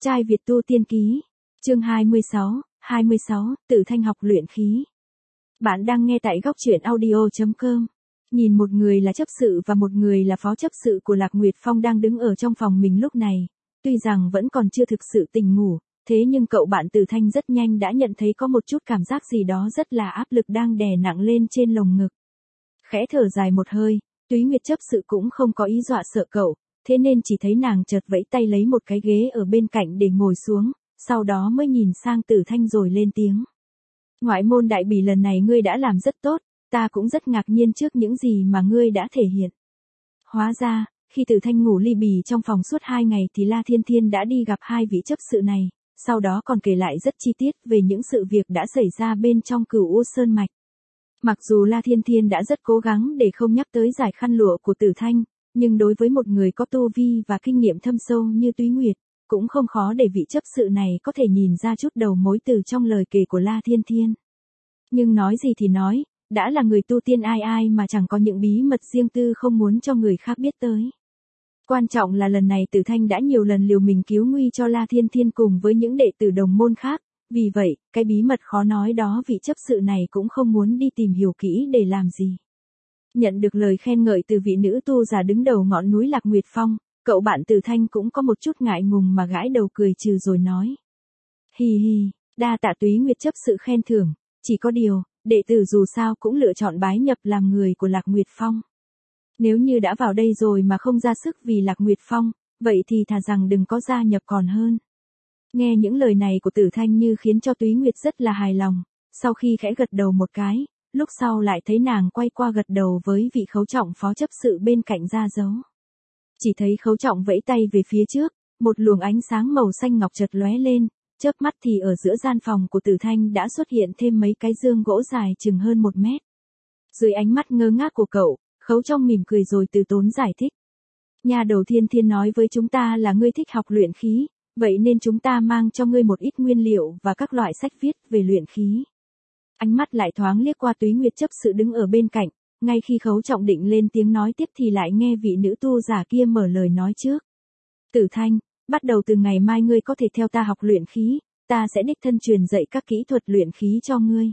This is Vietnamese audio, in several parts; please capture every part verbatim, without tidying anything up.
Trai Việt tu tiên ký. Chương hai mươi sáu, hai mươi sáu, Tử Thanh học luyện khí. Bạn đang nghe tại góc truyện audio chấm com. Nhìn một người là chấp sự và một người là phó chấp sự của Lạc Nguyệt Phong đang đứng ở trong phòng mình lúc này. Tuy rằng vẫn còn chưa thực sự tỉnh ngủ, thế nhưng cậu bạn Tử Thanh rất nhanh đã nhận thấy có một chút cảm giác gì đó rất là áp lực đang đè nặng lên trên lồng ngực. Khẽ thở dài một hơi, Túy Nguyệt chấp sự cũng không có ý dọa sợ cậu, thế nên chỉ thấy nàng chợt vẫy tay lấy một cái ghế ở bên cạnh để ngồi xuống, sau đó mới nhìn sang Tử Thanh rồi lên tiếng. Ngoại môn đại bỉ lần này ngươi đã làm rất tốt, ta cũng rất ngạc nhiên trước những gì mà ngươi đã thể hiện. Hóa ra, khi Tử Thanh ngủ ly bì trong phòng suốt hai ngày thì La Thiên Thiên đã đi gặp hai vị chấp sự này, sau đó còn kể lại rất chi tiết về những sự việc đã xảy ra bên trong Cửu U Sơn Mạch. Mặc dù La Thiên Thiên đã rất cố gắng để không nhắc tới giải khăn lụa của Tử Thanh, nhưng đối với một người có tu vi và kinh nghiệm thâm sâu như Túy Nguyệt, cũng không khó để vị chấp sự này có thể nhìn ra chút đầu mối từ trong lời kể của La Thiên Thiên. Nhưng nói gì thì nói, đã là người tu tiên ai ai mà chẳng có những bí mật riêng tư không muốn cho người khác biết tới. Quan trọng là lần này Tử Thanh đã nhiều lần liều mình cứu nguy cho La Thiên Thiên cùng với những đệ tử đồng môn khác, vì vậy, cái bí mật khó nói đó vị chấp sự này cũng không muốn đi tìm hiểu kỹ để làm gì. Nhận được lời khen ngợi từ vị nữ tu giả đứng đầu ngọn núi Lạc Nguyệt Phong, cậu bạn Tử Thanh cũng có một chút ngại ngùng mà gãi đầu cười trừ rồi nói. Hi hi, đa tạ Túy Nguyệt chấp sự khen thưởng, chỉ có điều, đệ tử dù sao cũng lựa chọn bái nhập làm người của Lạc Nguyệt Phong. Nếu như đã vào đây rồi mà không ra sức vì Lạc Nguyệt Phong, vậy thì thà rằng đừng có gia nhập còn hơn. Nghe những lời này của Tử Thanh như khiến cho Túy Nguyệt rất là hài lòng, sau khi khẽ gật đầu một cái, lúc sau lại thấy nàng quay qua gật đầu với vị Khấu Trọng phó chấp sự bên cạnh ra dấu. Chỉ thấy Khấu Trọng vẫy tay về phía trước, một luồng ánh sáng màu xanh ngọc chợt lóe lên, chớp mắt thì ở giữa gian phòng của Tử Thanh đã xuất hiện thêm mấy cái dương gỗ dài chừng hơn một mét. Dưới ánh mắt ngơ ngác của cậu, Khấu Trọng mỉm cười rồi từ tốn giải thích. Nhà đầu Thiên Thiên nói với chúng ta là ngươi thích học luyện khí, vậy nên chúng ta mang cho ngươi một ít nguyên liệu và các loại sách viết về luyện khí. Ánh mắt lại thoáng liếc qua Túy Nguyệt chấp sự đứng ở bên cạnh, ngay khi Khấu Trọng định lên tiếng nói tiếp thì lại nghe vị nữ tu giả kia mở lời nói trước. Tử Thanh, bắt đầu từ ngày mai ngươi có thể theo ta học luyện khí, ta sẽ đích thân truyền dạy các kỹ thuật luyện khí cho ngươi.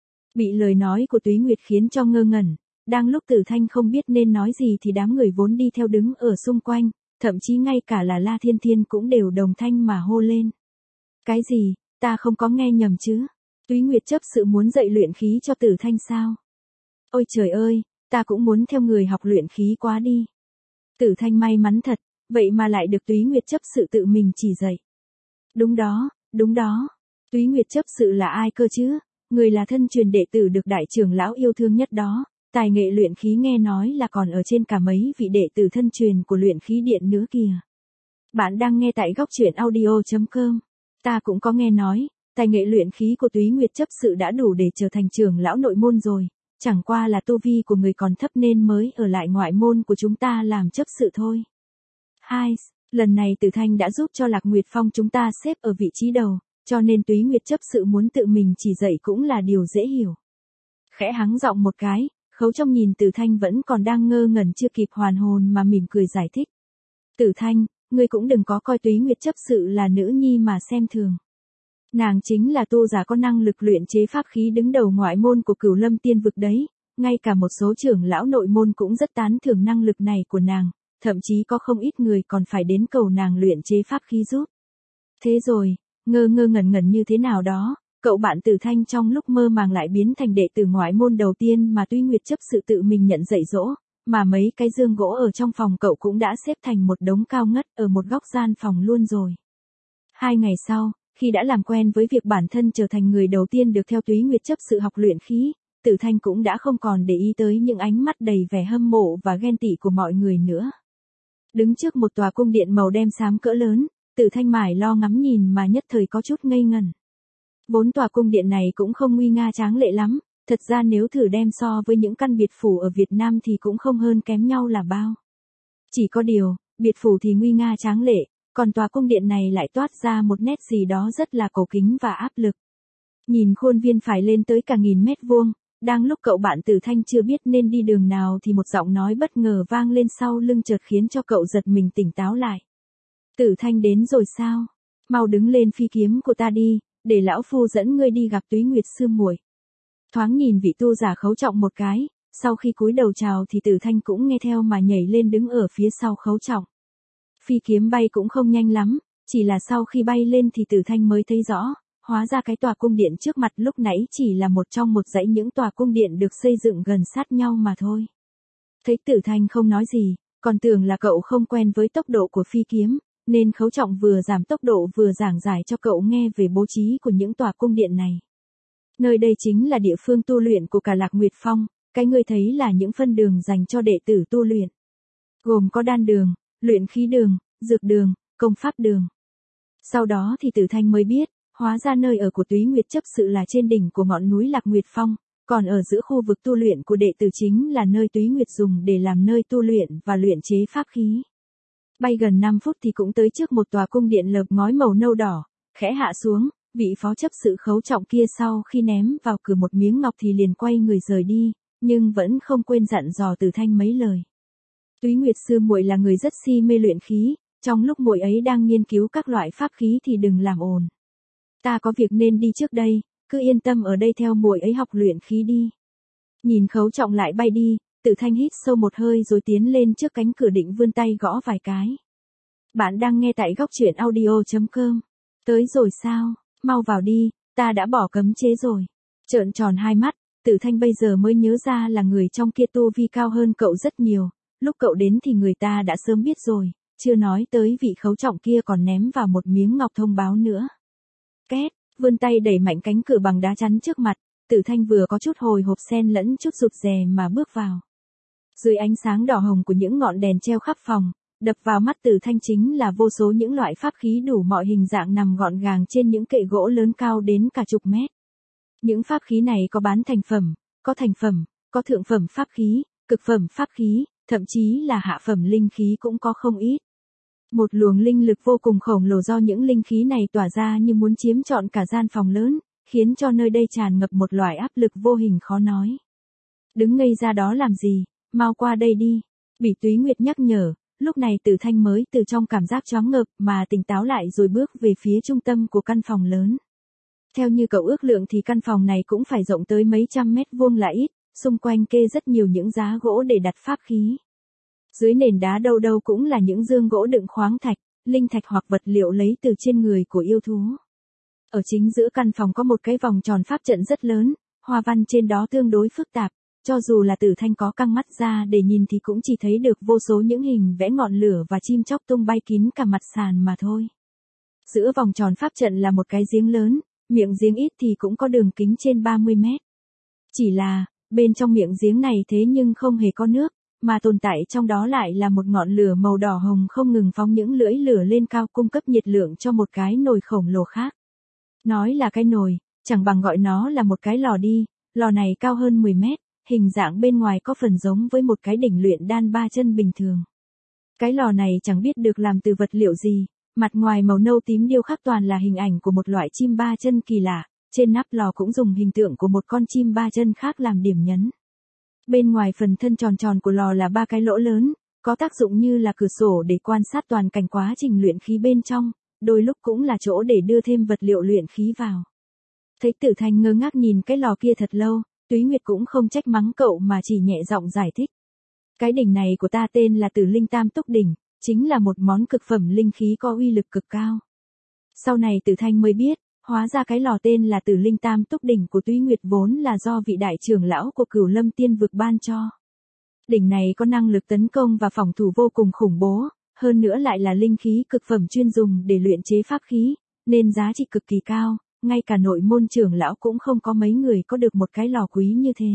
Bị lời nói của Túy Nguyệt khiến cho ngơ ngẩn, đang lúc Tử Thanh không biết nên nói gì thì đám người vốn đi theo đứng ở xung quanh, thậm chí ngay cả là La Thiên Thiên cũng đều đồng thanh mà hô lên. Cái gì, ta không có nghe nhầm chứ? Túy Nguyệt chấp sự muốn dạy luyện khí cho Tử Thanh sao? Ôi trời ơi, ta cũng muốn theo người học luyện khí quá đi. Tử Thanh may mắn thật, vậy mà lại được Túy Nguyệt chấp sự tự mình chỉ dạy. Đúng đó, đúng đó. Túy Nguyệt chấp sự là ai cơ chứ? Người là thân truyền đệ tử được đại trưởng lão yêu thương nhất đó. Tài nghệ luyện khí nghe nói là còn ở trên cả mấy vị đệ tử thân truyền của luyện khí điện nữa kìa. Bạn đang nghe tại góc truyện audio chấm com. Ta cũng có nghe nói, tài nghệ luyện khí của Túy Nguyệt chấp sự đã đủ để trở thành trưởng lão nội môn rồi, chẳng qua là tu vi của người còn thấp nên mới ở lại ngoại môn của chúng ta làm chấp sự thôi. Hai, lần này Tử Thanh đã giúp cho Lạc Nguyệt Phong chúng ta xếp ở vị trí đầu, cho nên Túy Nguyệt chấp sự muốn tự mình chỉ dạy cũng là điều dễ hiểu. Khẽ hắng giọng một cái, Khấu Trọng nhìn Tử Thanh vẫn còn đang ngơ ngẩn chưa kịp hoàn hồn mà mỉm cười giải thích. Tử Thanh, ngươi cũng đừng có coi Túy Nguyệt chấp sự là nữ nhi mà xem thường. Nàng chính là tu giả có năng lực luyện chế pháp khí đứng đầu ngoại môn của Cửu Lâm Tiên vực đấy, ngay cả một số trưởng lão nội môn cũng rất tán thưởng năng lực này của nàng, thậm chí có không ít người còn phải đến cầu nàng luyện chế pháp khí giúp. Thế rồi, ngơ ngơ ngẩn ngẩn như thế nào đó, cậu bạn Tử Thanh trong lúc mơ màng lại biến thành đệ tử ngoại môn đầu tiên mà Túy Nguyệt chấp sự tự mình nhận dạy dỗ, mà mấy cái dương gỗ ở trong phòng cậu cũng đã xếp thành một đống cao ngất ở một góc gian phòng luôn rồi. Hai ngày sau, khi đã làm quen với việc bản thân trở thành người đầu tiên được theo Túy Nguyệt chấp sự học luyện khí, Tử Thanh cũng đã không còn để ý tới những ánh mắt đầy vẻ hâm mộ và ghen tị của mọi người nữa. Đứng trước một tòa cung điện màu đen xám cỡ lớn, Tử Thanh mải lo ngắm nhìn mà nhất thời có chút ngây ngẩn. Bốn tòa cung điện này cũng không nguy nga tráng lệ lắm, thật ra nếu thử đem so với những căn biệt phủ ở Việt Nam thì cũng không hơn kém nhau là bao. Chỉ có điều, biệt phủ thì nguy nga tráng lệ, còn tòa cung điện này lại toát ra một nét gì đó rất là cổ kính và áp lực. Nhìn khuôn viên phải lên tới cả nghìn mét vuông, đang lúc cậu bạn Tử Thanh chưa biết nên đi đường nào thì một giọng nói bất ngờ vang lên sau lưng chợt khiến cho cậu giật mình tỉnh táo lại. Tử Thanh đến rồi sao? Mau đứng lên phi kiếm của ta đi, để lão phu dẫn ngươi đi gặp Túy Nguyệt sư muội. Thoáng nhìn vị tu giả Khấu Trọng một cái, sau khi cúi đầu chào thì Tử Thanh cũng nghe theo mà nhảy lên đứng ở phía sau Khấu Trọng. Phi kiếm bay cũng không nhanh lắm, chỉ là sau khi bay lên thì Tử Thanh mới thấy rõ, hóa ra cái tòa cung điện trước mặt lúc nãy chỉ là một trong một dãy những tòa cung điện được xây dựng gần sát nhau mà thôi. Thấy Tử Thanh không nói gì, còn tưởng là cậu không quen với tốc độ của phi kiếm, nên Khấu Trọng vừa giảm tốc độ vừa giảng giải cho cậu nghe về bố trí của những tòa cung điện này. Nơi đây chính là địa phương tu luyện của cả Lạc Nguyệt Phong, cái ngươi thấy là những phân đường dành cho đệ tử tu luyện. Gồm có đan đường, luyện khí đường, dược đường, công pháp đường. Sau đó thì Tử Thanh mới biết, hóa ra nơi ở của Túy Nguyệt chấp sự là trên đỉnh của ngọn núi Lạc Nguyệt Phong, còn ở giữa khu vực tu luyện của đệ tử chính là nơi Túy Nguyệt dùng để làm nơi tu luyện và luyện chế pháp khí. Bay gần năm phút thì cũng tới trước một tòa cung điện lợp ngói màu nâu đỏ, khẽ hạ xuống, vị phó chấp sự Khấu Trọng kia sau khi ném vào cửa một miếng ngọc thì liền quay người rời đi, nhưng vẫn không quên dặn dò Tử Thanh mấy lời. Túy Nguyệt sư muội là người rất si mê luyện khí, trong lúc muội ấy đang nghiên cứu các loại pháp khí thì đừng làm ồn. Ta có việc nên đi trước đây, cứ yên tâm ở đây theo muội ấy học luyện khí đi. Nhìn Khấu Trọng lại bay đi, Tử Thanh hít sâu một hơi rồi tiến lên trước cánh cửa định vươn tay gõ vài cái. Bạn đang nghe tại góc truyện audio chấm com. Tới rồi sao, mau vào đi, ta đã bỏ cấm chế rồi. Trợn tròn hai mắt, Tử Thanh bây giờ mới nhớ ra là người trong kia tu vi cao hơn cậu rất nhiều, lúc cậu đến thì người ta đã sớm biết rồi, chưa nói tới vị Khấu Trọng kia còn ném vào một miếng ngọc thông báo nữa. Két, vươn tay đẩy mạnh cánh cửa bằng đá chắn trước mặt, Tử Thanh vừa có chút hồi hộp xen lẫn chút rụt rè mà bước vào. Dưới ánh sáng đỏ hồng của những ngọn đèn treo khắp phòng, đập vào mắt Tử Thanh chính là vô số những loại pháp khí đủ mọi hình dạng nằm gọn gàng trên những kệ gỗ lớn cao đến cả chục mét. Những pháp khí này có bán thành phẩm, có thành phẩm, có thượng phẩm pháp khí, cực phẩm pháp khí, thậm chí là hạ phẩm linh khí cũng có không ít. Một luồng linh lực vô cùng khổng lồ do những linh khí này tỏa ra như muốn chiếm trọn cả gian phòng lớn, khiến cho nơi đây tràn ngập một loại áp lực vô hình khó nói. Đứng ngây ra đó làm gì, mau qua đây đi. Bị Túy Nguyệt nhắc nhở, lúc này Tử Thanh mới từ trong cảm giác choáng ngợp mà tỉnh táo lại rồi bước về phía trung tâm của căn phòng lớn. Theo như cậu ước lượng thì căn phòng này cũng phải rộng tới mấy trăm mét vuông là ít, xung quanh kê rất nhiều những giá gỗ để đặt pháp khí. Dưới nền đá đâu đâu cũng là những dương gỗ đựng khoáng thạch, linh thạch hoặc vật liệu lấy từ trên người của yêu thú. Ở chính giữa căn phòng có một cái vòng tròn pháp trận rất lớn, hoa văn trên đó tương đối phức tạp, cho dù là Tử Thanh có căng mắt ra để nhìn thì cũng chỉ thấy được vô số những hình vẽ ngọn lửa và chim chóc tung bay kín cả mặt sàn mà thôi. Giữa vòng tròn pháp trận là một cái giếng lớn, miệng giếng ít thì cũng có đường kính trên ba mươi mét. Chỉ là, bên trong miệng giếng này thế nhưng không hề có nước, mà tồn tại trong đó lại là một ngọn lửa màu đỏ hồng không ngừng phóng những lưỡi lửa lên cao cung cấp nhiệt lượng cho một cái nồi khổng lồ khác. Nói là cái nồi, chẳng bằng gọi nó là một cái lò đi, lò này cao hơn mười mét, hình dạng bên ngoài có phần giống với một cái đỉnh luyện đan ba chân bình thường. Cái lò này chẳng biết được làm từ vật liệu gì, mặt ngoài màu nâu tím điêu khắc toàn là hình ảnh của một loại chim ba chân kỳ lạ, trên nắp lò cũng dùng hình tượng của một con chim ba chân khác làm điểm nhấn. Bên ngoài phần thân tròn tròn của lò là ba cái lỗ lớn, có tác dụng như là cửa sổ để quan sát toàn cảnh quá trình luyện khí bên trong, đôi lúc cũng là chỗ để đưa thêm vật liệu luyện khí vào. Thấy Tử Thanh ngơ ngác nhìn cái lò kia thật lâu, Túy Nguyệt cũng không trách mắng cậu mà chỉ nhẹ giọng giải thích. Cái đỉnh này của ta tên là Tử Linh Tam Túc Đỉnh, chính là một món cực phẩm linh khí có uy lực cực cao. Sau này Tử Thanh mới biết, hóa ra cái lò tên là Tử Linh Tam Túc Đỉnh của Túy Nguyệt vốn là do vị đại trưởng lão của Cửu Lâm Tiên Vực ban cho. Đỉnh này có năng lực tấn công và phòng thủ vô cùng khủng bố, hơn nữa lại là linh khí cực phẩm chuyên dùng để luyện chế pháp khí, nên giá trị cực kỳ cao, ngay cả nội môn trưởng lão cũng không có mấy người có được một cái lò quý như thế.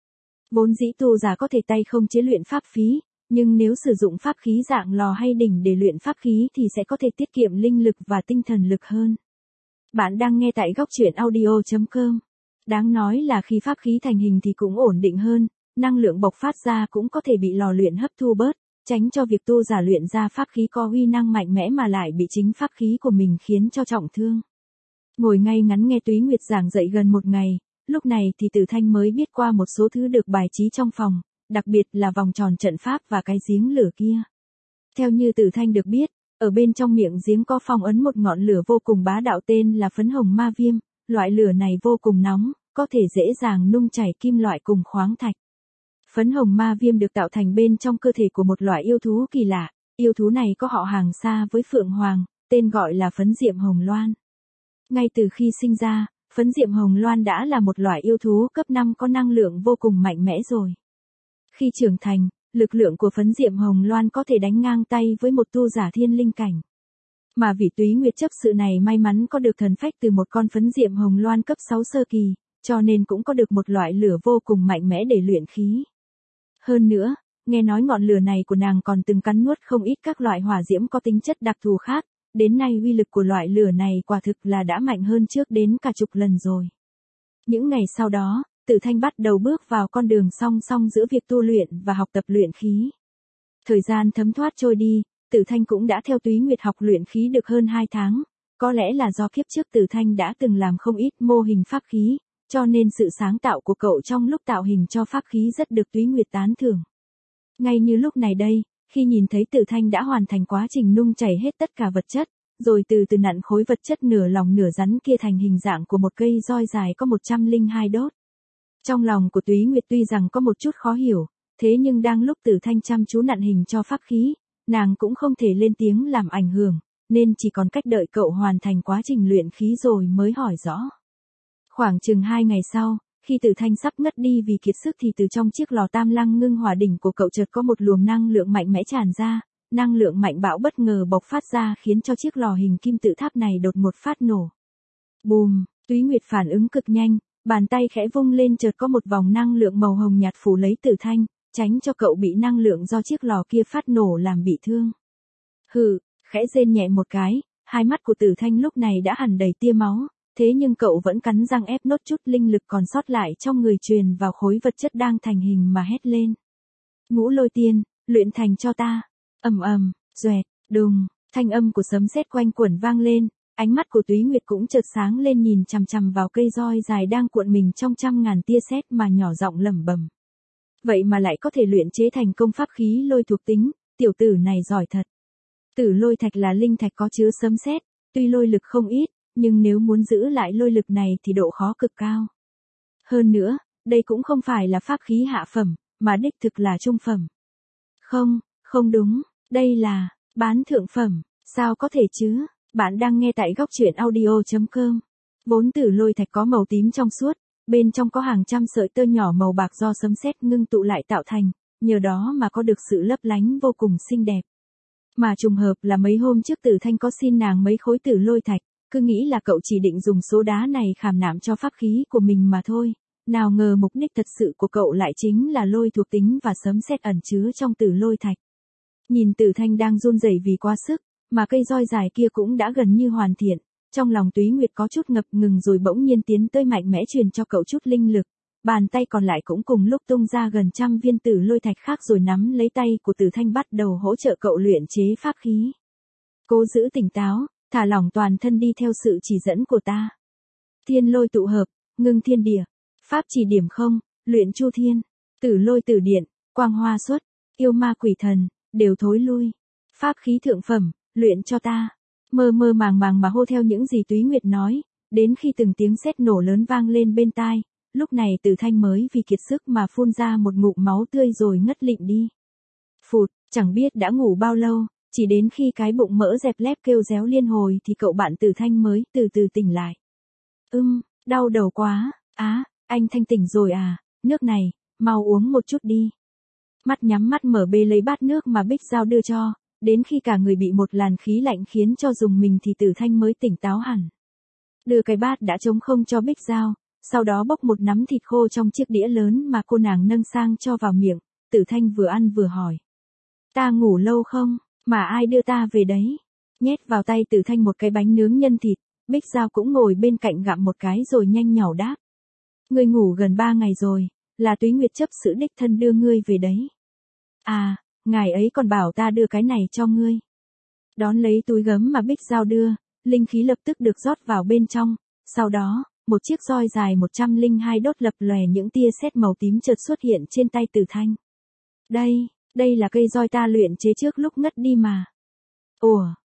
Vốn dĩ tu giả có thể tay không chế luyện pháp khí, nhưng nếu sử dụng pháp khí dạng lò hay đỉnh để luyện pháp khí thì sẽ có thể tiết kiệm linh lực và tinh thần lực hơn. Bạn đang nghe tại góc truyện audio chấm com. Đáng nói là khi pháp khí thành hình thì cũng ổn định hơn, năng lượng bộc phát ra cũng có thể bị lò luyện hấp thu bớt, tránh cho việc tu giả luyện ra pháp khí có uy năng mạnh mẽ mà lại bị chính pháp khí của mình khiến cho trọng thương. Ngồi ngay ngắn nghe Túy Nguyệt giảng dạy gần một ngày, lúc này thì Tử Thanh mới biết qua một số thứ được bài trí trong phòng, đặc biệt là vòng tròn trận pháp và cái giếng lửa kia. Theo như Tử Thanh được biết, Ở bên trong miệng giếng có phong ấn một ngọn lửa vô cùng bá đạo tên là phấn hồng ma viêm, loại lửa này vô cùng nóng, có thể dễ dàng nung chảy kim loại cùng khoáng thạch. Phấn hồng ma viêm được tạo thành bên trong cơ thể của một loại yêu thú kỳ lạ, yêu thú này có họ hàng xa với Phượng Hoàng, tên gọi là phấn diệm hồng loan. Ngay từ khi sinh ra, phấn diệm hồng loan đã là một loại yêu thú cấp năm có năng lượng vô cùng mạnh mẽ rồi. Khi trưởng thành, lực lượng của phấn diệm hồng loan có thể đánh ngang tay với một tu giả thiên linh cảnh. Mà vị túy nguyệt chấp sự này may mắn có được thần phách từ một con phấn diệm hồng loan cấp sáu sơ kỳ, cho nên cũng có được một loại lửa vô cùng mạnh mẽ để luyện khí. Hơn nữa, nghe nói ngọn lửa này của nàng còn từng cắn nuốt không ít các loại hỏa diễm có tính chất đặc thù khác, đến nay uy lực của loại lửa này quả thực là đã mạnh hơn trước đến cả chục lần rồi. Những ngày sau đó, Tử Thanh bắt đầu bước vào con đường song song giữa việc tu luyện và học tập luyện khí. Thời gian thấm thoát trôi đi, Tử Thanh cũng đã theo túy nguyệt học luyện khí được hơn hai tháng, có lẽ là do kiếp trước Tử Thanh đã từng làm không ít mô hình pháp khí, cho nên sự sáng tạo của cậu trong lúc tạo hình cho pháp khí rất được túy nguyệt tán thưởng. Ngay như lúc này đây, khi nhìn thấy Tử Thanh đã hoàn thành quá trình nung chảy hết tất cả vật chất, rồi từ từ nặn khối vật chất nửa lòng nửa rắn kia thành hình dạng của một cây roi dài có một trăm lẻ hai đốt. Trong lòng của túy nguyệt tuy rằng có một chút khó hiểu, thế nhưng đang lúc Tử Thanh chăm chú nặn hình cho pháp khí, nàng cũng không thể lên tiếng làm ảnh hưởng, nên chỉ còn cách đợi cậu hoàn thành quá trình luyện khí rồi mới hỏi rõ. Khoảng chừng hai ngày sau, khi Tử Thanh sắp ngất đi vì kiệt sức thì từ trong chiếc lò tam lăng ngưng hỏa đỉnh của cậu chợt có một luồng năng lượng mạnh mẽ tràn ra, năng lượng mạnh bạo bất ngờ bộc phát ra khiến cho chiếc lò hình kim tự tháp này đột một phát nổ. Bùm, túy nguyệt phản ứng cực nhanh, bàn tay khẽ vung lên chợt có một vòng năng lượng màu hồng nhạt phủ lấy Tử Thanh, tránh cho cậu bị năng lượng do chiếc lò kia phát nổ làm bị thương. Hừ, khẽ rên nhẹ một cái, hai mắt của Tử Thanh lúc này đã hằn đầy tia máu, thế nhưng cậu vẫn cắn răng ép nốt chút linh lực còn sót lại trong người truyền vào khối vật chất đang thành hình mà hét lên. Ngũ lôi tiên, luyện thành cho ta. Ầm ầm, doẹt, đùng, thanh âm của sấm sét quanh quẩn vang lên, ánh mắt của túy nguyệt cũng chợt sáng lên nhìn chằm chằm vào cây roi dài đang cuộn mình trong trăm ngàn tia sét mà nhỏ giọng lẩm bẩm. Vậy mà lại có thể luyện chế thành công pháp khí lôi thuộc tính, tiểu tử này giỏi thật. Tử lôi thạch là linh thạch có chứa sấm sét, tuy lôi lực không ít, nhưng nếu muốn giữ lại lôi lực này thì độ khó cực cao. Hơn nữa, đây cũng không phải là pháp khí hạ phẩm, mà đích thực là trung phẩm. Không, không đúng, đây là bán thượng phẩm, sao có thể chứ? Bạn đang nghe tại góc truyện audio chấm com. Vốn tử lôi thạch có màu tím trong suốt, bên trong có hàng trăm sợi tơ nhỏ màu bạc do sấm sét ngưng tụ lại tạo thành, nhờ đó mà có được sự lấp lánh vô cùng xinh đẹp. Mà trùng hợp là mấy hôm trước Tử Thanh có xin nàng mấy khối tử lôi thạch, cứ nghĩ là cậu chỉ định dùng số đá này khảm nạm cho pháp khí của mình mà thôi. Nào ngờ mục đích thật sự của cậu lại chính là lôi thuộc tính và sấm sét ẩn chứa trong tử lôi thạch. Nhìn Tử Thanh đang run rẩy vì quá sức, mà cây roi dài kia cũng đã gần như hoàn thiện, trong lòng túy nguyệt có chút ngập ngừng rồi bỗng nhiên tiến tới mạnh mẽ truyền cho cậu chút linh lực, bàn tay còn lại cũng cùng lúc tung ra gần trăm viên tử lôi thạch khác rồi nắm lấy tay của Tử Thanh bắt đầu hỗ trợ cậu luyện chế pháp khí. Cố giữ tỉnh táo, thả lỏng toàn thân đi theo sự chỉ dẫn của ta. Thiên lôi tụ hợp, ngưng thiên địa, pháp chỉ điểm không, luyện chu thiên, tử lôi tử điện, quang hoa xuất, yêu ma quỷ thần, đều thối lui. Pháp khí thượng phẩm, luyện cho ta. Mơ mơ màng màng mà hô theo những gì túy nguyệt nói, đến khi từng tiếng sét nổ lớn vang lên bên tai, lúc này Tử Thanh mới vì kiệt sức mà phun ra một ngụm máu tươi rồi ngất lịm đi. Phụt, chẳng biết đã ngủ bao lâu, chỉ đến khi cái bụng mỡ dẹp lép kêu réo liên hồi thì cậu bạn Tử Thanh mới từ từ tỉnh lại. Ưm, đau đầu quá, á, anh Thanh tỉnh rồi à, nước này, mau uống một chút đi. Mắt nhắm mắt mở bê lấy bát nước mà Bích Giao đưa cho, đến khi cả người bị một làn khí lạnh khiến cho dùng mình thì Tử Thanh mới tỉnh táo hẳn. Đưa cái bát đã trống không cho Bích Giao, sau đó bốc một nắm thịt khô trong chiếc đĩa lớn mà cô nàng nâng sang cho vào miệng, Tử Thanh vừa ăn vừa hỏi. Ta ngủ lâu không, mà ai đưa ta về đấy? Nhét vào tay Tử Thanh một cái bánh nướng nhân thịt, Bích Giao cũng ngồi bên cạnh gặm một cái rồi nhanh nhảu đáp. Ngươi ngủ gần ba ngày rồi, là túy nguyệt chấp sự đích thân đưa ngươi về đấy. À, ngài ấy còn bảo ta đưa cái này cho ngươi. Đón lấy túi gấm mà Bích Giao đưa, linh khí lập tức được rót vào bên trong, sau đó, một chiếc roi dài một trăm lẻ hai đốt lập lòe những tia sét màu tím chợt xuất hiện trên tay Tử Thanh. Đây, đây là cây roi ta luyện chế trước lúc ngất đi mà. Ủa,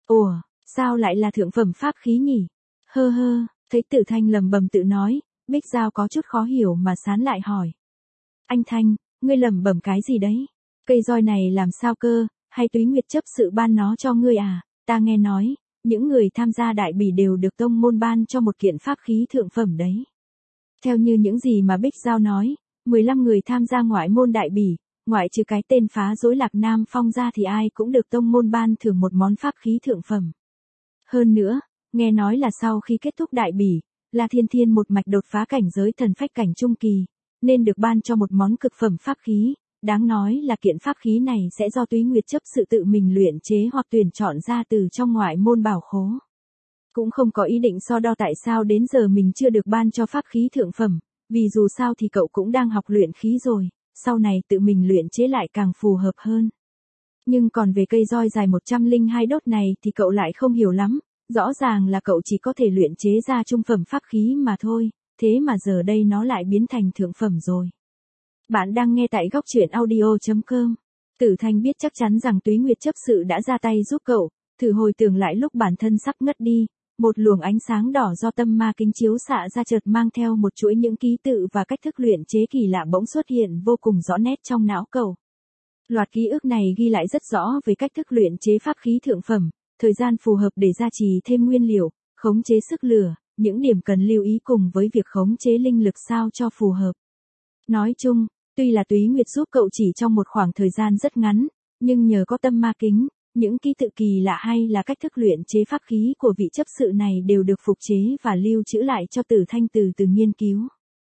Ủa, sao lại là thượng phẩm pháp khí nhỉ? Hơ hơ, thấy Tử Thanh lầm bầm tự nói, Bích Giao có chút khó hiểu mà sán lại hỏi. Anh Thanh, ngươi lầm bầm cái gì đấy? Cây roi này làm sao cơ, hay Túy Nguyệt chấp sự ban nó cho ngươi à? Ta nghe nói, những người tham gia đại bỉ đều được tông môn ban cho một kiện pháp khí thượng phẩm đấy. Theo như những gì mà Bích Giao nói, mười lăm người tham gia ngoại môn đại bỉ, ngoại trừ cái tên phá rối Lạc Nam Phong ra thì ai cũng được tông môn ban thưởng một món pháp khí thượng phẩm. Hơn nữa, nghe nói là sau khi kết thúc đại bỉ, La Thiên Thiên một mạch đột phá cảnh giới thần phách cảnh trung kỳ, nên được ban cho một món cực phẩm pháp khí, đáng nói là kiện pháp khí này sẽ do Túy Nguyệt chấp sự tự mình luyện chế hoặc tuyển chọn ra từ trong ngoại môn bảo khố. Cũng không có ý định so đo tại sao đến giờ mình chưa được ban cho pháp khí thượng phẩm, vì dù sao thì cậu cũng đang học luyện khí rồi, sau này tự mình luyện chế lại càng phù hợp hơn. Nhưng còn về cây roi dài một trăm lẻ hai đốt này thì cậu lại không hiểu lắm, rõ ràng là cậu chỉ có thể luyện chế ra trung phẩm pháp khí mà thôi, thế mà giờ đây nó lại biến thành thượng phẩm rồi. Bạn đang nghe tại góc truyện audio chấm com. Tử Thanh biết chắc chắn rằng Túy Nguyệt chấp sự đã ra tay giúp cậu, thử hồi tưởng lại lúc bản thân sắp ngất đi, một luồng ánh sáng đỏ do tâm ma kính chiếu xạ ra chợt mang theo một chuỗi những ký tự và cách thức luyện chế kỳ lạ bỗng xuất hiện vô cùng rõ nét trong não cậu. Loạt ký ức này ghi lại rất rõ về cách thức luyện chế pháp khí thượng phẩm, thời gian phù hợp để gia trì thêm nguyên liệu, khống chế sức lửa, những điểm cần lưu ý cùng với việc khống chế linh lực sao cho phù hợp. Nói chung, tuy là Túy Nguyệt giúp cậu chỉ trong một khoảng thời gian rất ngắn, nhưng nhờ có tâm ma kính, những ký tự kỳ lạ hay là cách thức luyện chế pháp khí của vị chấp sự này đều được phục chế và lưu trữ lại cho Tử Thanh từ từ nghiên cứu.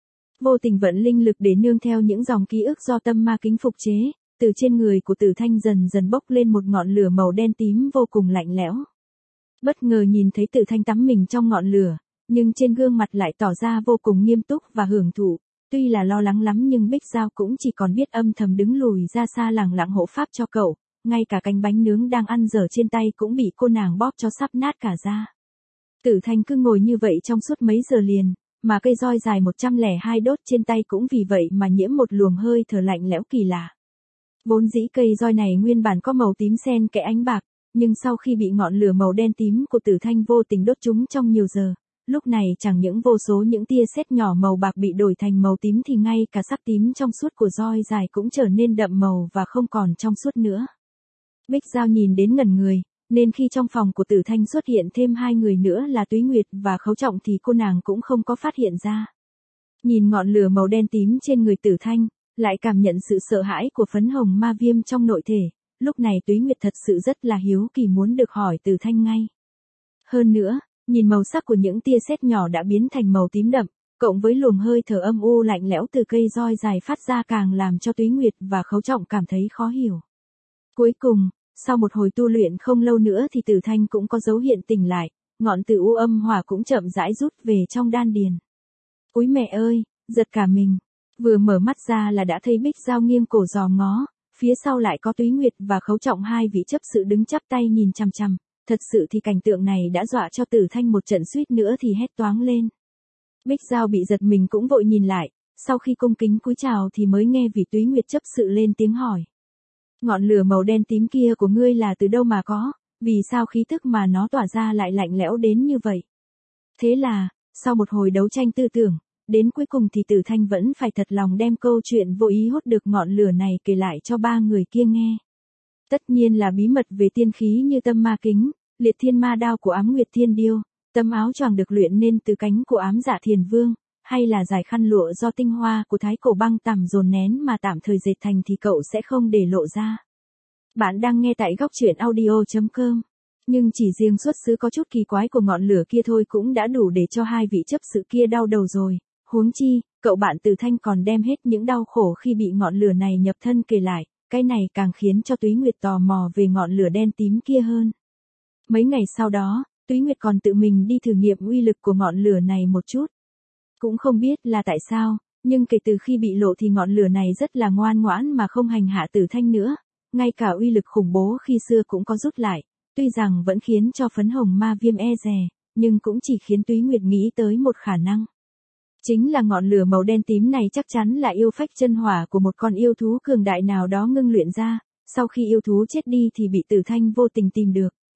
Vô tình vận linh lực để nương theo những dòng ký ức do tâm ma kính phục chế, từ trên người của Tử Thanh dần dần bốc lên một ngọn lửa màu đen tím vô cùng lạnh lẽo. Bất ngờ nhìn thấy Tử Thanh tắm mình trong ngọn lửa, nhưng trên gương mặt lại tỏ ra vô cùng nghiêm túc và hưởng thụ. Tuy là lo lắng lắm nhưng Bích Giao cũng chỉ còn biết âm thầm đứng lùi ra xa lẳng lặng hộ pháp cho cậu, ngay cả cánh bánh nướng đang ăn dở trên tay cũng bị cô nàng bóp cho sắp nát cả ra. Tử Thanh cứ ngồi như vậy trong suốt mấy giờ liền, mà cây roi dài một trăm lẻ hai đốt trên tay cũng vì vậy mà nhiễm một luồng hơi thở lạnh lẽo kỳ lạ. Vốn dĩ cây roi này nguyên bản có màu tím xen kẽ ánh bạc, nhưng sau khi bị ngọn lửa màu đen tím của Tử Thanh vô tình đốt chúng trong nhiều giờ, lúc này chẳng những vô số những tia sét nhỏ màu bạc bị đổi thành màu tím thì ngay cả sắc tím trong suốt của roi dài cũng trở nên đậm màu và không còn trong suốt nữa. Bích Giao nhìn đến ngẩn người, nên khi trong phòng của Tử Thanh xuất hiện thêm hai người nữa là Túy Nguyệt và Khấu Trọng thì cô nàng cũng không có phát hiện ra. Nhìn ngọn lửa màu đen tím trên người Tử Thanh, lại cảm nhận sự sợ hãi của phấn hồng ma viêm trong nội thể, lúc này Túy Nguyệt thật sự rất là hiếu kỳ muốn được hỏi Tử Thanh ngay. Hơn nữa, nhìn màu sắc của những tia sét nhỏ đã biến thành màu tím đậm, cộng với luồng hơi thở âm u lạnh lẽo từ cây roi dài phát ra càng làm cho Túy Nguyệt và Khấu Trọng cảm thấy khó hiểu. Cuối cùng, sau một hồi tu luyện không lâu nữa thì Tử Thanh cũng có dấu hiện tỉnh lại, ngọn tử u âm hỏa cũng chậm rãi rút về trong đan điền. Úi mẹ ơi, giật cả mình, vừa mở mắt ra là đã thấy Bích Giao nghiêng cổ dò ngó, phía sau lại có Túy Nguyệt và Khấu Trọng hai vị chấp sự đứng chắp tay nhìn chằm chằm, thật sự thì cảnh tượng này đã dọa cho Tử Thanh một trận suýt nữa thì hét toáng lên. Bích Giao bị giật mình cũng vội nhìn lại, sau khi cung kính cúi chào thì mới nghe vị Túy Nguyệt chấp sự lên tiếng hỏi. Ngọn lửa màu đen tím kia của ngươi là từ đâu mà có, vì sao khí thức mà nó tỏa ra lại lạnh lẽo đến như vậy? Thế là, sau một hồi đấu tranh tư tưởng, đến cuối cùng thì Tử Thanh vẫn phải thật lòng đem câu chuyện vô ý hút được ngọn lửa này kể lại cho ba người kia nghe. Tất nhiên là bí mật về tiên khí như tâm ma kính, liệt thiên ma đao của Ám Nguyệt Thiên Điêu, tấm áo choàng được luyện nên từ cánh của Ám Dạ Thiền Vương, hay là dải khăn lụa do tinh hoa của Thái Cổ Băng Tằm dồn nén mà tạm thời dệt thành thì cậu sẽ không để lộ ra. Bạn đang nghe tại góc truyện audio chấm com. Nhưng chỉ riêng xuất xứ có chút kỳ quái của ngọn lửa kia thôi cũng đã đủ để cho hai vị chấp sự kia đau đầu rồi. Huống chi, cậu bạn Tử Thanh còn đem hết những đau khổ khi bị ngọn lửa này nhập thân kể lại, cái này càng khiến cho Túy Nguyệt tò mò về ngọn lửa đen tím kia hơn. Mấy ngày sau đó, Túy Nguyệt còn tự mình đi thử nghiệm uy lực của ngọn lửa này một chút. Cũng không biết là tại sao, nhưng kể từ khi bị lộ thì ngọn lửa này rất là ngoan ngoãn mà không hành hạ Tử Thanh nữa, ngay cả uy lực khủng bố khi xưa cũng có rút lại, tuy rằng vẫn khiến cho phấn hồng ma viêm e dè, nhưng cũng chỉ khiến Túy Nguyệt nghĩ tới một khả năng. Chính là ngọn lửa màu đen tím này chắc chắn là yêu phách chân hỏa của một con yêu thú cường đại nào đó ngưng luyện ra, sau khi yêu thú chết đi thì bị Tử Thanh vô tình tìm được,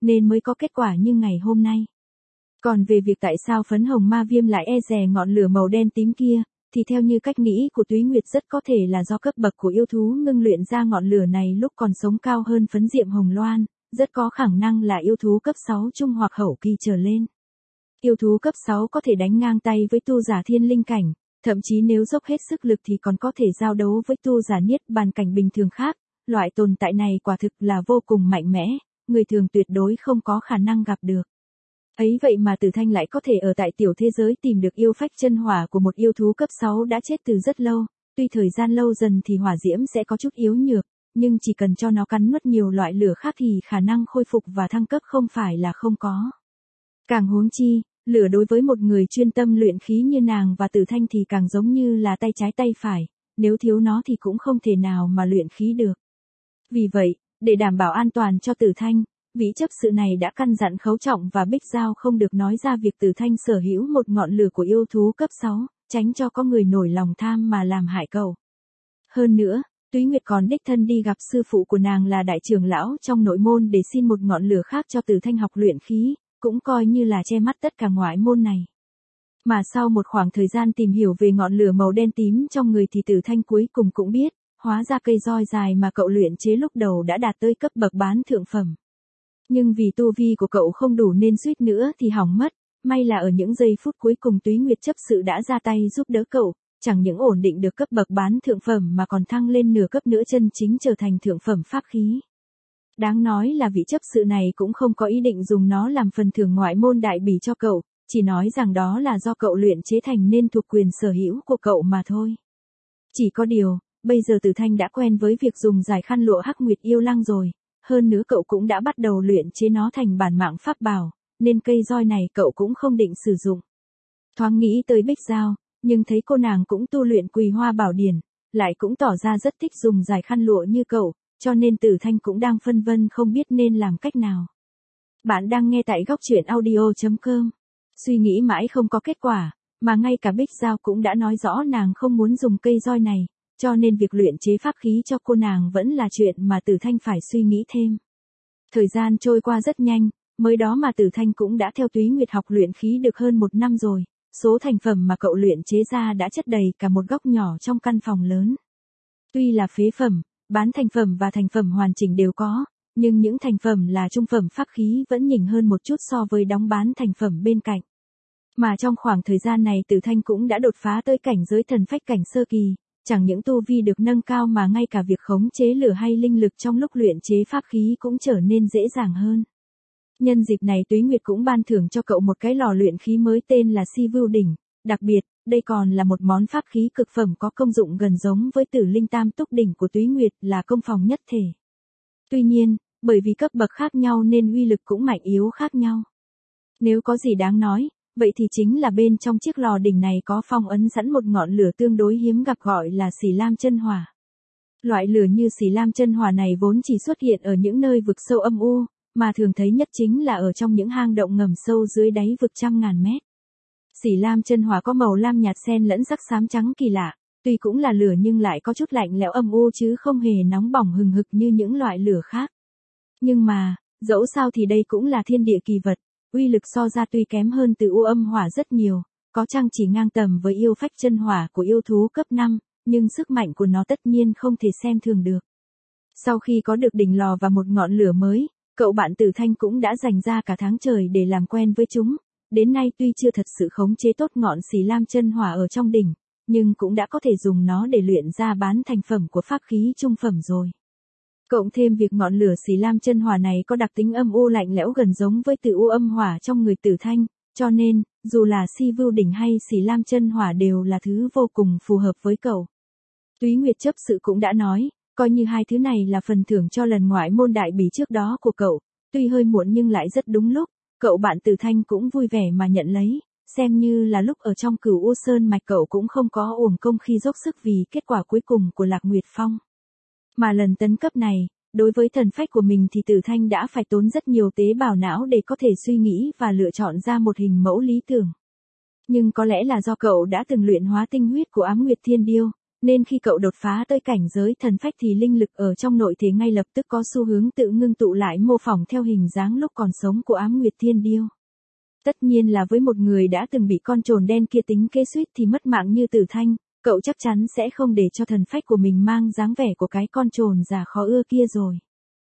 nên mới có kết quả như ngày hôm nay. Còn về việc tại sao phấn hồng ma viêm lại e dè ngọn lửa màu đen tím kia, thì theo như cách nghĩ của Túy Nguyệt rất có thể là do cấp bậc của yêu thú ngưng luyện ra ngọn lửa này lúc còn sống cao hơn phấn diệm hồng loan, rất có khả năng là yêu thú cấp sáu trung hoặc hậu kỳ trở lên. Yêu thú cấp sáu có thể đánh ngang tay với tu giả thiên linh cảnh, thậm chí nếu dốc hết sức lực thì còn có thể giao đấu với tu giả niết bàn cảnh bình thường khác, loại tồn tại này quả thực là vô cùng mạnh mẽ, người thường tuyệt đối không có khả năng gặp được. Ấy vậy mà Tử Thanh lại có thể ở tại tiểu thế giới tìm được yêu phách chân hỏa của một yêu thú cấp sáu đã chết từ rất lâu, tuy thời gian lâu dần thì hỏa diễm sẽ có chút yếu nhược, nhưng chỉ cần cho nó cắn nuốt nhiều loại lửa khác thì khả năng khôi phục và thăng cấp không phải là không có. Càng huống chi, lửa đối với một người chuyên tâm luyện khí như nàng và Tử Thanh thì càng giống như là tay trái tay phải, nếu thiếu nó thì cũng không thể nào mà luyện khí được. Vì vậy, để đảm bảo an toàn cho Tử Thanh, vị chấp sự này đã căn dặn Khấu Trọng và Bích Giao không được nói ra việc Tử Thanh sở hữu một ngọn lửa của yêu thú cấp sáu, tránh cho có người nổi lòng tham mà làm hại cậu. Hơn nữa, Túy Nguyệt còn đích thân đi gặp sư phụ của nàng là đại trưởng lão trong nội môn để xin một ngọn lửa khác cho Tử Thanh học luyện khí, cũng coi như là che mắt tất cả ngoại môn này. Mà sau một khoảng thời gian tìm hiểu về ngọn lửa màu đen tím trong người thì Tử Thanh cuối cùng cũng biết, hóa ra cây roi dài mà cậu luyện chế lúc đầu đã đạt tới cấp bậc bán thượng phẩm. Nhưng vì tu vi của cậu không đủ nên suýt nữa thì hỏng mất, may là ở những giây phút cuối cùng Túy Nguyệt chấp sự đã ra tay giúp đỡ cậu, chẳng những ổn định được cấp bậc bán thượng phẩm mà còn thăng lên nửa cấp nữa chân chính trở thành thượng phẩm pháp khí. Đáng nói là vị chấp sự này cũng không có ý định dùng nó làm phần thưởng ngoại môn đại bỉ cho cậu, chỉ nói rằng đó là do cậu luyện chế thành nên thuộc quyền sở hữu của cậu mà thôi. Chỉ có điều, bây giờ Tử Thanh đã quen với việc dùng giải khăn lụa Hắc Nguyệt Yêu Lăng rồi, hơn nữa cậu cũng đã bắt đầu luyện chế nó thành bản mạng pháp bảo, nên cây roi này cậu cũng không định sử dụng. Thoáng nghĩ tới Bích Giao, nhưng thấy cô nàng cũng tu luyện Quỳ Hoa Bảo Điển, lại cũng tỏ ra rất thích dùng giải khăn lụa như cậu, cho nên Tử Thanh cũng đang phân vân không biết nên làm cách nào. Bạn đang nghe tại góc truyện audio chấm com. Suy nghĩ mãi không có kết quả, mà ngay cả Bích Giao cũng đã nói rõ nàng không muốn dùng cây roi này, cho nên việc luyện chế pháp khí cho cô nàng vẫn là chuyện mà Tử Thanh phải suy nghĩ thêm. Thời gian trôi qua rất nhanh, mới đó mà Tử Thanh cũng đã theo Túy Nguyệt học luyện khí được hơn một năm rồi, số thành phẩm mà cậu luyện chế ra đã chất đầy cả một góc nhỏ trong căn phòng lớn. Tuy là phế phẩm, bán thành phẩm và thành phẩm hoàn chỉnh đều có, nhưng những thành phẩm là trung phẩm pháp khí vẫn nhỉnh hơn một chút so với đóng bán thành phẩm bên cạnh. Mà trong khoảng thời gian này Tử Thanh cũng đã đột phá tới cảnh giới thần phách cảnh sơ kỳ, chẳng những tu vi được nâng cao mà ngay cả việc khống chế lửa hay linh lực trong lúc luyện chế pháp khí cũng trở nên dễ dàng hơn. Nhân dịp này Túy Nguyệt cũng ban thưởng cho cậu một cái lò luyện khí mới tên là Si Vưu Đỉnh, đặc biệt, đây còn là một món pháp khí cực phẩm có công dụng gần giống với Tử Linh Tam Túc Đỉnh của Túy Nguyệt là công phòng nhất thể. Tuy nhiên, bởi vì cấp bậc khác nhau nên uy lực cũng mạnh yếu khác nhau. Nếu có gì đáng nói, vậy thì chính là bên trong chiếc lò đỉnh này có phong ấn sẵn một ngọn lửa tương đối hiếm gặp gọi là Xỉ Lam chân hỏa. Loại lửa như Xỉ Lam chân hỏa này vốn chỉ xuất hiện ở những nơi vực sâu âm u, mà thường thấy nhất chính là ở trong những hang động ngầm sâu dưới đáy vực trăm ngàn mét. Xỉ Lam chân hỏa có màu lam nhạt xen lẫn sắc xám trắng kỳ lạ, tuy cũng là lửa nhưng lại có chút lạnh lẽo âm u chứ không hề nóng bỏng hừng hực như những loại lửa khác. Nhưng mà, dẫu sao thì đây cũng là thiên địa kỳ vật, uy lực so ra tuy kém hơn từ u âm hỏa rất nhiều, có chăng chỉ ngang tầm với yêu phách chân hỏa của yêu thú cấp năm, nhưng sức mạnh của nó tất nhiên không thể xem thường được. Sau khi có được đỉnh lò và một ngọn lửa mới, cậu bạn Tử Thanh cũng đã dành ra cả tháng trời để làm quen với chúng. Đến nay tuy chưa thật sự khống chế tốt ngọn Xỉ Lam chân hỏa ở trong đỉnh, nhưng cũng đã có thể dùng nó để luyện ra bán thành phẩm của pháp khí trung phẩm rồi. Cộng thêm việc ngọn lửa Xỉ Lam chân hỏa này có đặc tính âm u lạnh lẽo gần giống với Tử U âm hỏa trong người Tử Thanh, cho nên, dù là Si Vưu Đỉnh hay Xỉ Lam chân hỏa đều là thứ vô cùng phù hợp với cậu. Túy Nguyệt chấp sự cũng đã nói, coi như hai thứ này là phần thưởng cho lần ngoại môn đại bỉ trước đó của cậu, tuy hơi muộn nhưng lại rất đúng lúc, cậu bạn Tử Thanh cũng vui vẻ mà nhận lấy, xem như là lúc ở trong Cửu U Sơn mạch cậu cũng không có uổng công khi dốc sức vì kết quả cuối cùng của Lạc Nguyệt Phong. Mà lần tấn cấp này, đối với thần phách của mình thì Tử Thanh đã phải tốn rất nhiều tế bào não để có thể suy nghĩ và lựa chọn ra một hình mẫu lý tưởng. Nhưng có lẽ là do cậu đã từng luyện hóa tinh huyết của Ám Nguyệt Thiên Điêu, Nên khi cậu đột phá tới cảnh giới thần phách thì linh lực ở trong nội thể ngay lập tức có xu hướng tự ngưng tụ lại mô phỏng theo hình dáng lúc còn sống của Ám Nguyệt Thiên Điêu. Tất nhiên là với một người đã từng bị con trồn đen kia tính kế suýt thì mất mạng như Tử Thanh, cậu chắc chắn sẽ không để cho thần phách của mình mang dáng vẻ của cái con trồn già khó ưa kia rồi.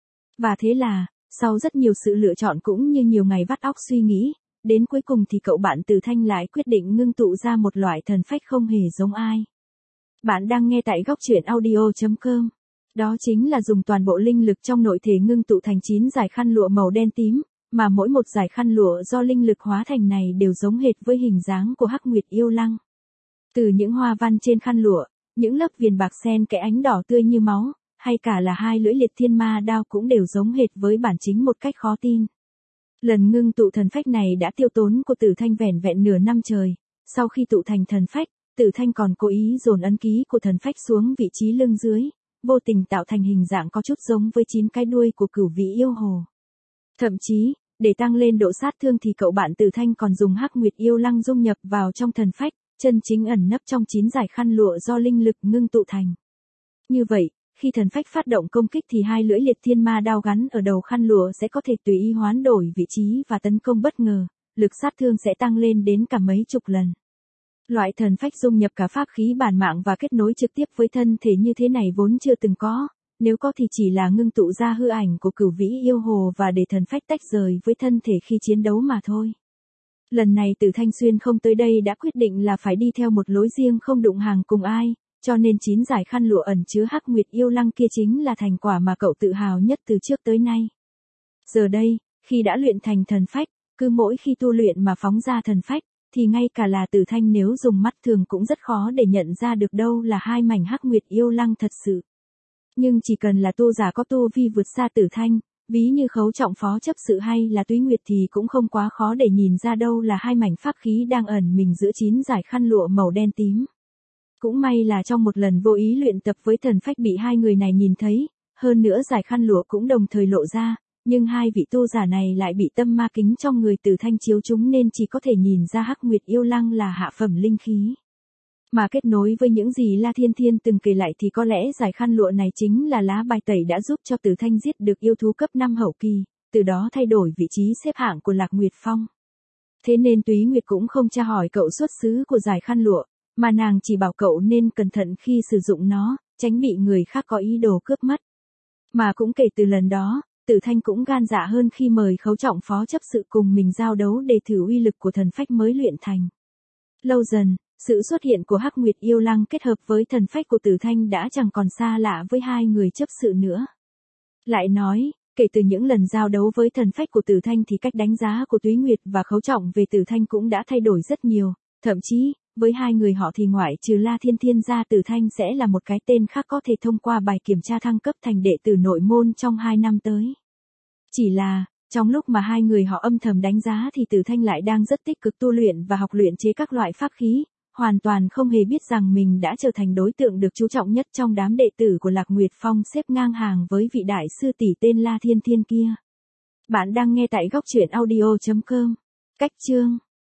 Và thế là, sau rất nhiều sự lựa chọn cũng như nhiều ngày vắt óc suy nghĩ, đến cuối cùng thì cậu bạn Tử Thanh lại quyết định ngưng tụ ra một loại thần phách không hề giống ai. Bạn đang nghe tại góc truyện audio chấm com. Đó chính là dùng toàn bộ linh lực trong nội thể ngưng tụ thành chín dải khăn lụa màu đen tím, mà mỗi một dải khăn lụa do linh lực hóa thành này đều giống hệt với hình dáng của Hắc Nguyệt Yêu Lăng. Từ những hoa văn trên khăn lụa, những lớp viền bạc xen kẽ ánh đỏ tươi như máu, hay cả là hai lưỡi liệt thiên ma đao cũng đều giống hệt với bản chính một cách khó tin. Lần ngưng tụ thần phách này đã tiêu tốn của Tử Thanh vẻn vẹn nửa năm trời, sau khi tụ thành thần phách, Tử Thanh còn cố ý dồn ấn ký của thần phách xuống vị trí lưng dưới, vô tình tạo thành hình dạng có chút giống với chín cái đuôi của Cửu Vĩ Yêu Hồ. Thậm chí, để tăng lên độ sát thương thì cậu bạn Tử Thanh còn dùng Hắc Nguyệt Yêu Lăng dung nhập vào trong thần phách, chân chính ẩn nấp trong chín dải khăn lụa do linh lực ngưng tụ thành. Như vậy, khi thần phách phát động công kích thì hai lưỡi liệt thiên ma đao gắn ở đầu khăn lụa sẽ có thể tùy ý hoán đổi vị trí và tấn công bất ngờ, lực sát thương sẽ tăng lên đến cả mấy chục lần. Loại thần phách dung nhập cả pháp khí bản mạng và kết nối trực tiếp với thân thể như thế này vốn chưa từng có, nếu có thì chỉ là ngưng tụ ra hư ảnh của Cửu Vĩ Yêu Hồ và để thần phách tách rời với thân thể khi chiến đấu mà thôi. Lần này Tử Thanh xuyên không tới đây đã quyết định là phải đi theo một lối riêng không đụng hàng cùng ai, cho nên chín dải khăn lụa ẩn chứa Hắc Nguyệt Yêu Lăng kia chính là thành quả mà cậu tự hào nhất từ trước tới nay. Giờ đây, khi đã luyện thành thần phách, cứ mỗi khi tu luyện mà phóng ra thần phách, thì ngay cả là Tử Thanh nếu dùng mắt thường cũng rất khó để nhận ra được đâu là hai mảnh Hắc Nguyệt Yêu Lăng thật sự. Nhưng chỉ cần là tu giả có tu vi vượt xa Tử Thanh, ví như Khấu Trọng Phó Chấp Sự hay là Túy Nguyệt thì cũng không quá khó để nhìn ra đâu là hai mảnh pháp khí đang ẩn mình giữa chín dải khăn lụa màu đen tím. Cũng may là trong một lần vô ý luyện tập với thần phách bị hai người này nhìn thấy, hơn nữa dải khăn lụa cũng đồng thời lộ ra, nhưng hai vị tu giả này lại bị tâm ma kính trong người Tử Thanh chiếu chúng nên chỉ có thể nhìn ra Hắc Nguyệt Yêu Lăng là hạ phẩm linh khí. Mà kết nối với những gì La Thiên Thiên từng kể lại thì có lẽ dải khăn lụa này chính là lá bài tẩy đã giúp cho Tử Thanh giết được yêu thú cấp năm hậu kỳ, từ đó thay đổi vị trí xếp hạng của Lạc Nguyệt Phong. Thế nên Túy Nguyệt cũng không tra hỏi cậu xuất xứ của dải khăn lụa, mà nàng chỉ bảo cậu nên cẩn thận khi sử dụng nó, tránh bị người khác có ý đồ cướp mất. Mà cũng kể từ lần đó, Tử Thanh cũng gan dạ hơn khi mời Khấu Trọng Phó Chấp Sự cùng mình giao đấu để thử uy lực của thần phách mới luyện thành. Lâu dần, sự xuất hiện của Hắc Nguyệt Yêu Lăng kết hợp với thần phách của Tử Thanh đã chẳng còn xa lạ với hai người chấp sự nữa. Lại nói, kể từ những lần giao đấu với thần phách của Tử Thanh thì cách đánh giá của Túy Nguyệt và Khấu Trọng về Tử Thanh cũng đã thay đổi rất nhiều, thậm chí, với hai người họ thì ngoại trừ La Thiên Thiên ra Tử Thanh sẽ là một cái tên khác có thể thông qua bài kiểm tra thăng cấp thành đệ tử nội môn trong hai năm tới. Chỉ là, trong lúc mà hai người họ âm thầm đánh giá thì Tử Thanh lại đang rất tích cực tu luyện và học luyện chế các loại pháp khí, hoàn toàn không hề biết rằng mình đã trở thành đối tượng được chú trọng nhất trong đám đệ tử của Lạc Nguyệt Phong xếp ngang hàng với vị đại sư tỷ tên La Thiên Thiên kia. Bạn đang nghe tại góc truyện audio chấm com. Cách chương